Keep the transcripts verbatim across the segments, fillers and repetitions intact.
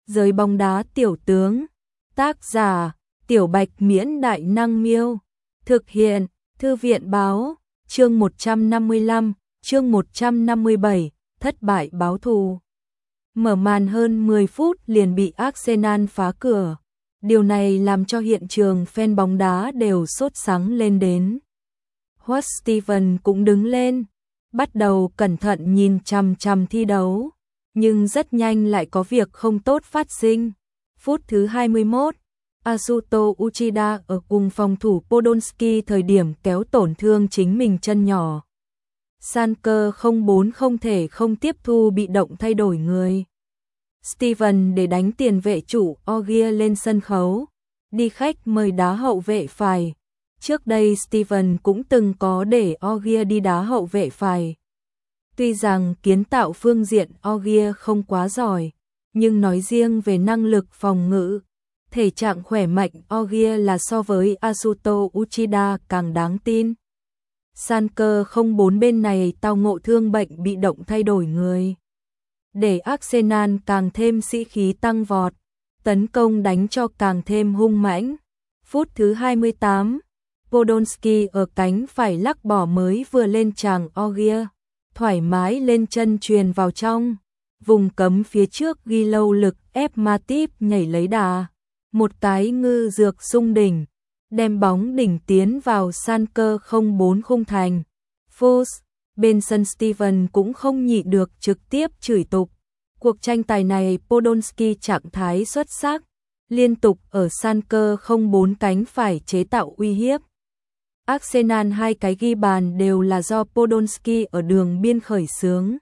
Giới bóng đá tiểu tướng. Tác giả: Tiểu Bạch Miễn Đại Năng Miêu. Thực hiện: Thư viện Báo. Chương một trăm năm mươi lăm, chương một trăm năm mươi bảy, thất bại báo thù. Mở màn hơn mười phút liền bị Arsenal phá cửa. Điều này làm cho hiện trường fan bóng đá đều sốt sắng lên đến. Howard Steven cũng đứng lên, bắt đầu cẩn thận nhìn chằm chằm thi đấu, nhưng rất nhanh lại có việc không tốt phát sinh. Phút thứ hai mươi mốt, Asuto Uchida ở cùng phòng thủ Podolski thời điểm kéo tổn thương chính mình chân nhỏ. Schalke không bốn không thể không tiếp thu bị động thay đổi người. Steven để đánh tiền vệ chủ Ogier lên sân khấu, đi khách mời đá hậu vệ phải. Trước đây Steven cũng từng có để Ogier đi đá hậu vệ phải. Tuy rằng kiến tạo phương diện Ogier không quá giỏi, nhưng nói riêng về năng lực phòng ngự, thể trạng khỏe mạnh Ogier là so với Asuto Uchida càng đáng tin. Schalke không bốn bên này tao ngộ thương bệnh bị động thay đổi người, để Arsenal càng thêm sĩ khí tăng vọt, tấn công đánh cho càng thêm hung mãnh. Phút thứ hai mươi tám, Podolski ở cánh phải lắc bỏ mới vừa lên chàng Ogier, thoải mái lên chân truyền vào trong, vùng cấm phía trước ghi lâu lực ép Matip nhảy lấy đà, một cái ngư dược xung đỉnh, đem bóng đỉnh tiến vào Schalke không bốn khung thành. Fuss, bên sân Steven cũng không nhịn được trực tiếp chửi tục. Cuộc tranh tài này Podolski trạng thái xuất sắc, liên tục ở Schalke không bốn cánh phải chế tạo uy hiếp. Arsenal hai cái ghi bàn đều là do Podolski ở đường biên khởi xướng,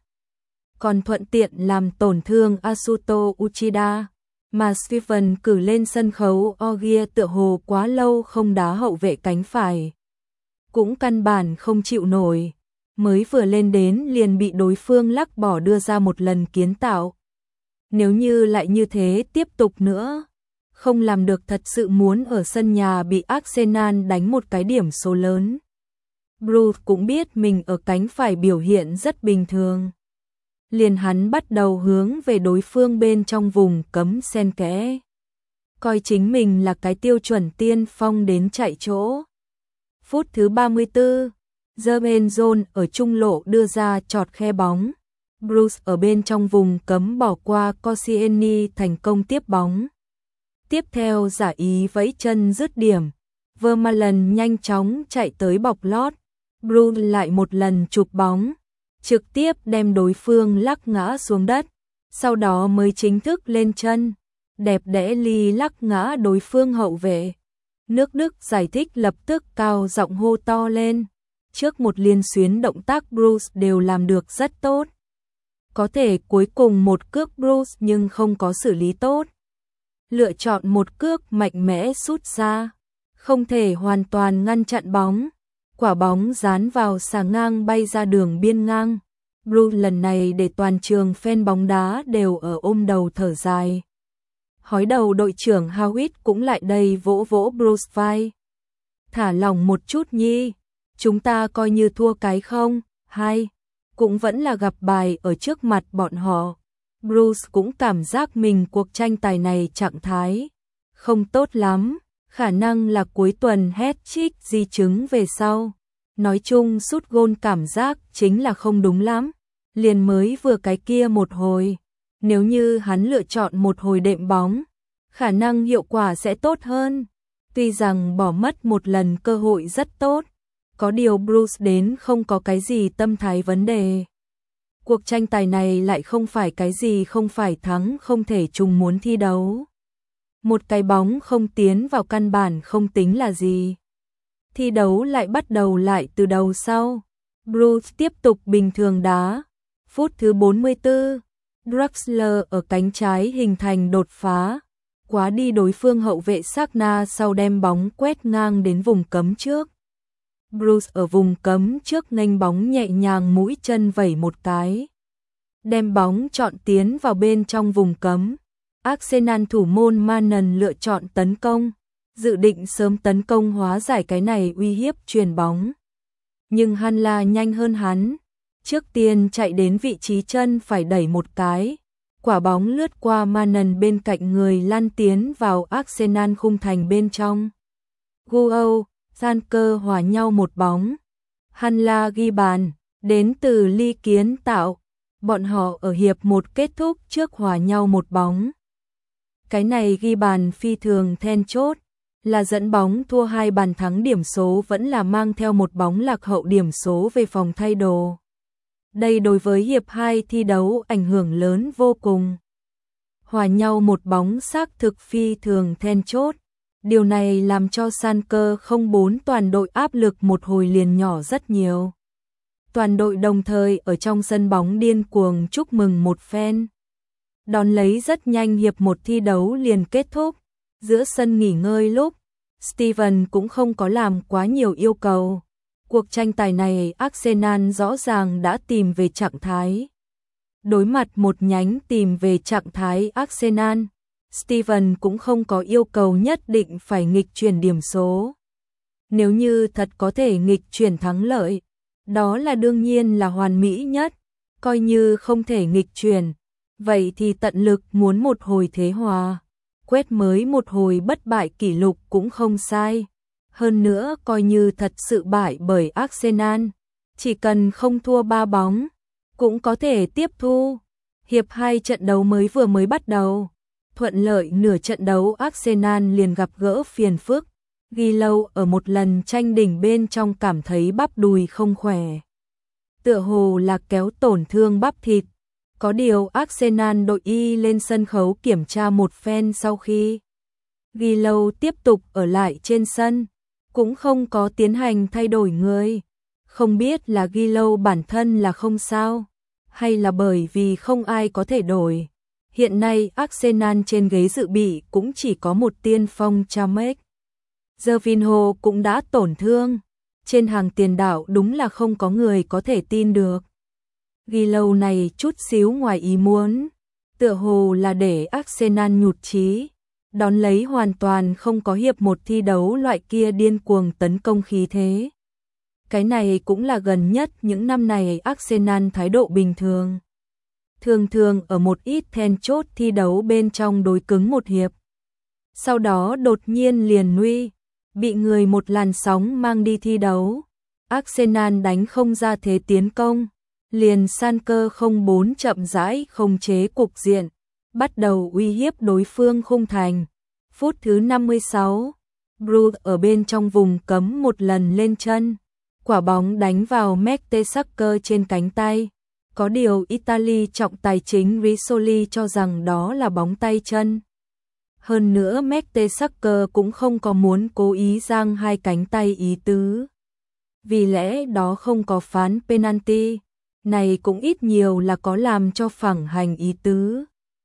còn thuận tiện làm tổn thương Asuto Uchida, mà Steven cử lên sân khấu Ogier tựa hồ quá lâu không đá hậu vệ cánh phải, cũng căn bản không chịu nổi, mới vừa lên đến liền bị đối phương lắc bỏ đưa ra một lần kiến tạo. Nếu như lại như thế tiếp tục nữa, không làm được thật sự muốn ở sân nhà bị Arsenal đánh một cái điểm số lớn. Bruce cũng biết mình ở cánh phải biểu hiện rất bình thường, liền hắn bắt đầu hướng về đối phương bên trong vùng cấm xen kẽ, coi chính mình là cái tiêu chuẩn tiên phong đến chạy chỗ. Phút thứ ba mươi tư, Jermaine John ở trung lộ đưa ra chọt khe bóng, Bruce ở bên trong vùng cấm bỏ qua Koscielny thành công tiếp bóng. Tiếp theo giả ý vẫy chân dứt điểm, Vermaelen nhanh chóng chạy tới bọc lót, Bruce lại một lần chụp bóng, trực tiếp đem đối phương lắc ngã xuống đất, sau đó mới chính thức lên chân, đẹp đẽ ly lắc ngã đối phương hậu vệ. Nước Đức giải thích lập tức cao giọng hô to lên, trước một liên xuyến động tác Bruce đều làm được rất tốt. Có thể cuối cùng một cước Bruce nhưng không có xử lý tốt, lựa chọn một cước mạnh mẽ sút ra, không thể hoàn toàn ngăn chặn bóng. Quả bóng dán vào xà ngang bay ra đường biên ngang. Bruce lần này để toàn trường fan bóng đá đều ở ôm đầu thở dài. Hói đầu đội trưởng Howitt cũng lại đây vỗ vỗ Bruce vai. Thả lỏng một chút nhi, chúng ta coi như thua cái không, hay, cũng vẫn là gặp bài ở trước mặt bọn họ. Bruce cũng cảm giác mình cuộc tranh tài này trạng thái không tốt lắm, khả năng là cuối tuần hat-trick di chứng về sau. Nói chung sút gôn cảm giác chính là không đúng lắm, liền mới vừa cái kia một hồi. Nếu như hắn lựa chọn một hồi đệm bóng, khả năng hiệu quả sẽ tốt hơn. Tuy rằng bỏ mất một lần cơ hội rất tốt, có điều Bruce đến không có cái gì tâm thái vấn đề. Cuộc tranh tài này lại không phải cái gì không phải thắng không thể chung muốn thi đấu. Một cái bóng không tiến vào căn bản không tính là gì. Thi đấu lại bắt đầu lại từ đầu sau. Bruce tiếp tục bình thường đá. Phút thứ bốn mươi tư, Draxler ở cánh trái hình thành đột phá, quá đi đối phương hậu vệ Sagna sau đem bóng quét ngang đến vùng cấm trước. Bruce ở vùng cấm trước nghênh bóng nhẹ nhàng mũi chân vẩy một cái, đem bóng chọn tiến vào bên trong vùng cấm. Arsenal thủ môn Manen lựa chọn tấn công, dự định sớm tấn công hóa giải cái này uy hiếp chuyền bóng. Nhưng Hanla nhanh hơn hắn, trước tiên chạy đến vị trí chân phải đẩy một cái, quả bóng lướt qua Manen bên cạnh người lăn tiến vào Arsenal khung thành bên trong. Guo, Sanker hòa nhau một bóng. Hanla ghi bàn, đến từ Ly kiến tạo. Bọn họ ở hiệp một kết thúc trước hòa nhau một bóng. Cái này ghi bàn phi thường then chốt, là dẫn bóng thua hai bàn thắng, điểm số vẫn là mang theo một bóng lạc hậu điểm số về phòng thay đồ. Đây đối với hiệp hai thi đấu ảnh hưởng lớn vô cùng. Hòa nhau một bóng xác thực phi thường then chốt. Điều này làm cho Sanker không bốn toàn đội áp lực một hồi liền nhỏ rất nhiều. Toàn đội đồng thời ở trong sân bóng điên cuồng chúc mừng một phen. Đón lấy rất nhanh hiệp một thi đấu liền kết thúc. Giữa sân nghỉ ngơi lúc, Steven cũng không có làm quá nhiều yêu cầu. Cuộc tranh tài này Arsenal rõ ràng đã tìm về trạng thái. Đối mặt một nhánh tìm về trạng thái Arsenal, Steven cũng không có yêu cầu nhất định phải nghịch chuyển điểm số. Nếu như thật có thể nghịch chuyển thắng lợi, đó là đương nhiên là hoàn mỹ nhất. Coi như không thể nghịch chuyển, vậy thì tận lực muốn một hồi thế hòa. Quét mới một hồi bất bại kỷ lục cũng không sai. Hơn nữa coi như thật sự bại bởi Arsenal, chỉ cần không thua ba bóng, cũng có thể tiếp thu. Hiệp hai trận đấu mới vừa mới bắt đầu. Thuận lợi nửa trận đấu Arsenal liền gặp gỡ phiền phức. Ghi lâu ở một lần tranh đỉnh bên trong cảm thấy bắp đùi không khỏe. Tựa hồ là kéo tổn thương bắp thịt. Có điều Arsenal đội y lên sân khấu kiểm tra một phen sau khi Ghi lâu tiếp tục ở lại trên sân, cũng không có tiến hành thay đổi người. Không biết là Ghi lâu bản thân là không sao, hay là bởi vì không ai có thể đổi. Hiện nay Arsenal trên ghế dự bị cũng chỉ có một tiên phong Chamek. Gervinho cũng đã tổn thương. Trên hàng tiền đạo đúng là không có người có thể tin được. Ghi lâu này chút xíu ngoài ý muốn, tựa hồ là để Arsenal nhụt chí. Đón lấy hoàn toàn không có hiệp một thi đấu loại kia điên cuồng tấn công khí thế. Cái này cũng là gần nhất những năm này Arsenal thái độ bình thường. Thường thường ở một ít then chốt thi đấu bên trong đối cứng một hiệp. Sau đó đột nhiên liền nguy, bị người một làn sóng mang đi thi đấu. Arsenal đánh không ra thế tiến công, liền Sanker không bốn chậm rãi không chế cục diện, bắt đầu uy hiếp đối phương khung thành. Phút thứ năm mươi sáu, Bruce ở bên trong vùng cấm một lần lên chân, quả bóng đánh vào Mertesacker trên cánh tay. Có điều Italy trọng tài chính Risoli cho rằng đó là bóng tay chân. Hơn nữa Mertesacker cũng không có muốn cố ý giang hai cánh tay ý tứ. Vì lẽ đó không có phán penalty, này cũng ít nhiều là có làm cho phẳng hành ý tứ.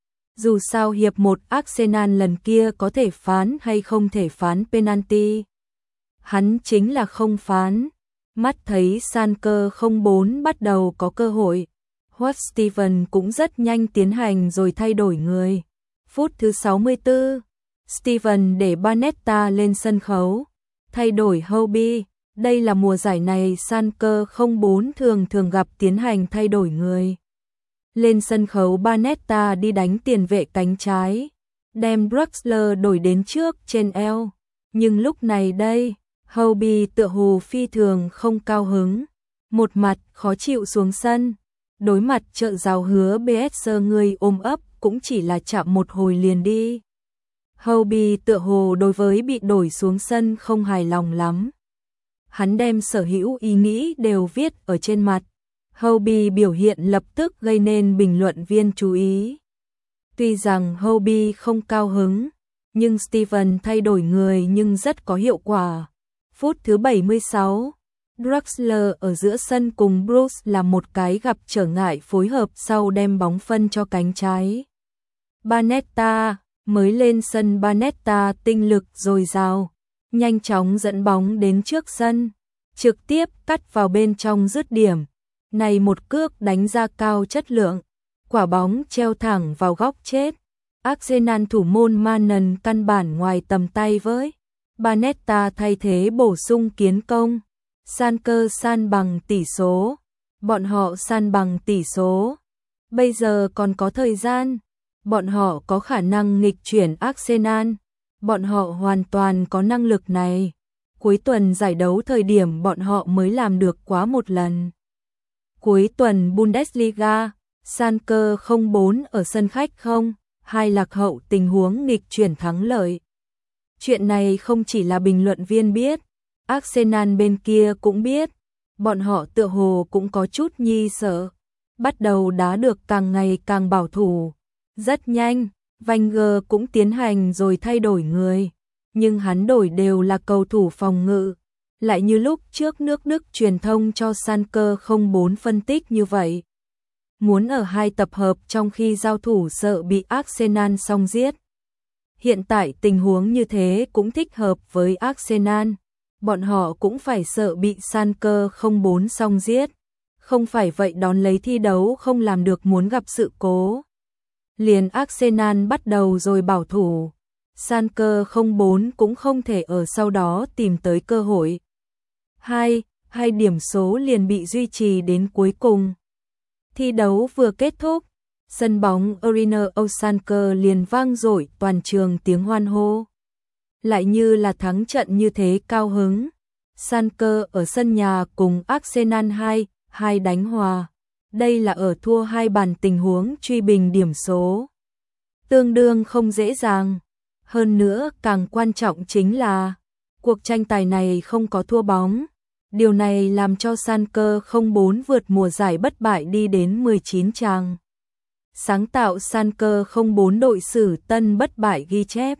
Dù sao hiệp một Arsenal lần kia có thể phán hay không thể phán penalty. Hắn chính là không phán. Mắt thấy Sanker không bốn bắt đầu có cơ hội. Howard Steven cũng rất nhanh tiến hành rồi thay đổi người. Phút thứ sáu mươi tư, Steven để Banetta lên sân khấu, thay đổi Hobby. Đây là mùa giải này Sanker không bốn thường thường gặp tiến hành thay đổi người. Lên sân khấu Banetta đi đánh tiền vệ cánh trái, đem Draxler đổi đến trước trên eo. Nhưng lúc này đây, Hobby tựa hồ phi thường không cao hứng, một mặt khó chịu xuống sân. Đối mặt trợ giáo hứa bê ét giê người ôm ấp cũng chỉ là chạm một hồi liền đi. Hobby tựa hồ đối với bị đổi xuống sân không hài lòng lắm. Hắn đem sở hữu ý nghĩ đều viết ở trên mặt. Hobby biểu hiện lập tức gây nên bình luận viên chú ý. Tuy rằng Hobby không cao hứng, nhưng Steven thay đổi người nhưng rất có hiệu quả. Phút thứ bảy mươi sáu, Draxler ở giữa sân cùng Bruce là một cái gặp trở ngại phối hợp sau đem bóng phân cho cánh trái. Banetta, mới lên sân Banetta tinh lực dồi dào, nhanh chóng dẫn bóng đến trước sân, trực tiếp cắt vào bên trong dứt điểm. Này một cước đánh ra cao chất lượng, quả bóng treo thẳng vào góc chết. Arsenal thủ môn Manen căn bản ngoài tầm tay với. Banetta thay thế bổ sung kiến công. Sanker san bằng tỷ số. Bọn họ san bằng tỷ số. Bây giờ còn có thời gian. bọn họ có khả năng nghịch chuyển Arsenal, bọn họ hoàn toàn có năng lực này. Cuối tuần giải đấu thời điểm bọn họ mới làm được quá một lần. Cuối tuần Bundesliga, Schalke không bốn ở sân khách không hai lạc hậu tình huống nghịch chuyển thắng lợi. Chuyện này không chỉ là bình luận viên biết, Arsenal bên kia cũng biết, bọn họ tựa hồ cũng có chút nhi sợ, bắt đầu đá được càng ngày càng bảo thủ. Rất nhanh, Wenger cũng tiến hành rồi thay đổi người, nhưng hắn đổi đều là cầu thủ phòng ngự, lại như lúc trước nước Đức truyền thông cho Schalke không bốn phân tích như vậy. Muốn ở hai tập hợp trong khi giao thủ sợ bị Arsenal song giết. Hiện tại tình huống như thế cũng thích hợp với Arsenal, bọn họ cũng phải sợ bị Schalke không bốn song giết, không phải vậy đón lấy thi đấu không làm được muốn gặp sự cố. Liền Arsenal bắt đầu rồi bảo thủ, Schalke không bốn cũng không thể ở sau đó tìm tới cơ hội. Hai, hai điểm số liền bị duy trì đến cuối cùng. Thi đấu vừa kết thúc, sân bóng Arena Schalke liền vang dội toàn trường tiếng hoan hô. Lại như là thắng trận như thế cao hứng. Schalke ở sân nhà cùng Arsenal hai hai đánh hòa. Đây là ở thua hai bàn tình huống truy bình điểm số. Tương đương không dễ dàng. Hơn nữa càng quan trọng chính là cuộc tranh tài này không có thua bóng. Điều này làm cho Schalke không bốn vượt mùa giải bất bại đi đến mười chín trang. Sáng tạo Schalke không bốn đội sử tân bất bại ghi chép.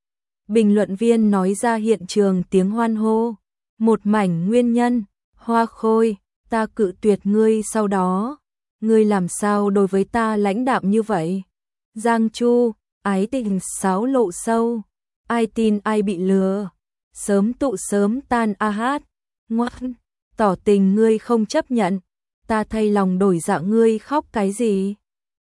Bình luận viên nói ra hiện trường tiếng hoan hô. Một mảnh nguyên nhân, Hoa Khôi, ta cự tuyệt ngươi sau đó. Ngươi làm sao đối với ta lãnh đạm như vậy? Giang Chu, ái tình sáo lộ sâu. Ai tin ai bị lừa. Sớm tụ sớm tan a hát. Ngoan, tỏ tình ngươi không chấp nhận. Ta thay lòng đổi dạ ngươi khóc cái gì?